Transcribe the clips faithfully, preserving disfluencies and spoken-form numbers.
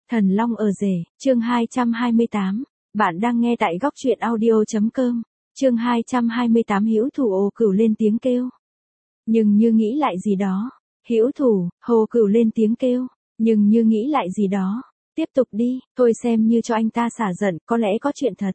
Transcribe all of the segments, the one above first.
Thần Long ở rể, chương hai trăm hai mươi tám. Bạn đang nghe tại góc truyện audio chấm com. Chương hai trăm hai mươi tám Hữu Thủ Hồ Cửu lên tiếng kêu. Nhưng như nghĩ lại gì đó. Hữu Thủ, Hồ Cửu lên tiếng kêu. Nhưng như nghĩ lại gì đó. Tiếp tục đi, thôi xem như cho anh ta xả giận, có lẽ có chuyện thật.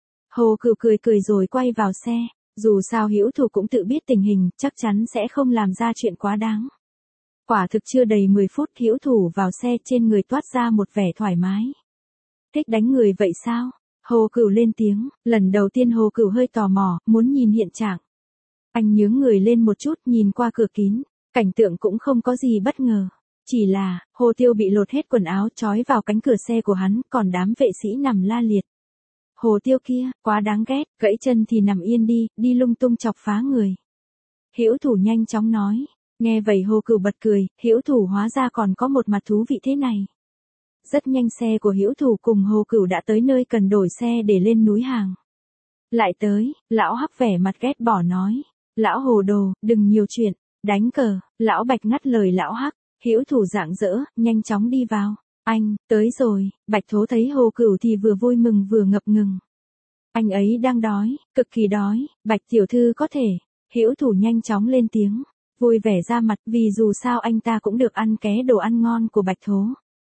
Hồ Cửu cười cười rồi quay vào xe. Dù sao Hữu Thủ cũng tự biết tình hình, chắc chắn sẽ không làm ra chuyện quá đáng. Quả thực chưa đầy mười phút Hữu Thủ vào xe, trên người toát ra một vẻ thoải mái. Thích đánh người vậy sao? Hồ Cửu lên tiếng, lần đầu tiên Hồ Cửu hơi tò mò, muốn nhìn hiện trạng. Anh nhướng người lên một chút, nhìn qua cửa kín, cảnh tượng cũng không có gì bất ngờ. Chỉ là, Hồ Tiêu bị lột hết quần áo trói vào cánh cửa xe của hắn, còn đám vệ sĩ nằm la liệt. Hồ Tiêu kia, quá đáng ghét, gãy chân thì nằm yên đi, đi lung tung chọc phá người. Hữu Thủ nhanh chóng nói. Nghe vậy Hồ Cửu bật cười, Hữu Thủ hóa ra còn có một mặt thú vị thế này. Rất nhanh xe của Hữu Thủ cùng Hồ Cửu đã tới nơi cần đổi xe để lên núi hàng. Lại tới, lão Hắc vẻ mặt ghét bỏ nói. Lão Hồ đồ, đừng nhiều chuyện, đánh cờ, lão Bạch ngắt lời lão Hắc. Hữu Thủ rạng rỡ, nhanh chóng đi vào. Anh, tới rồi. Bạch Thố thấy Hồ Cửu thì vừa vui mừng vừa ngập ngừng. Anh ấy đang đói, cực kỳ đói. Bạch tiểu thư có thể. Hữu Thủ nhanh chóng lên tiếng. Vui vẻ ra mặt, vì dù sao anh ta cũng được ăn ké đồ ăn ngon của Bạch Thố.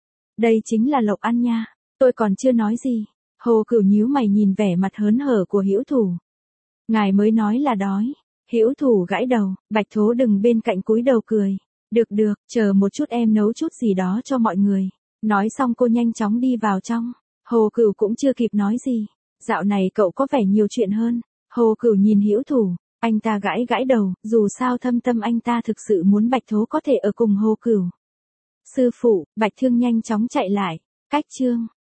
Đây chính là lộc ăn nha, tôi còn chưa nói gì. Hồ Cửu nhíu mày nhìn vẻ mặt hớn hở của Hữu Thủ. Ngài mới nói là đói. Hữu Thủ gãi đầu, Bạch Thố đừng bên cạnh cúi đầu cười. Được được, chờ một chút em nấu chút gì đó cho mọi người. Nói xong cô nhanh chóng đi vào trong. Hồ Cửu cũng chưa kịp nói gì. Dạo này cậu có vẻ nhiều chuyện hơn. Hồ Cửu nhìn Hữu Thủ. Anh ta gãi gãi đầu, dù sao thâm tâm anh ta thực sự muốn Bạch Thố có thể ở cùng Hồ Cửu. Sư phụ, Bạch Thương nhanh chóng chạy lại. Cách chương,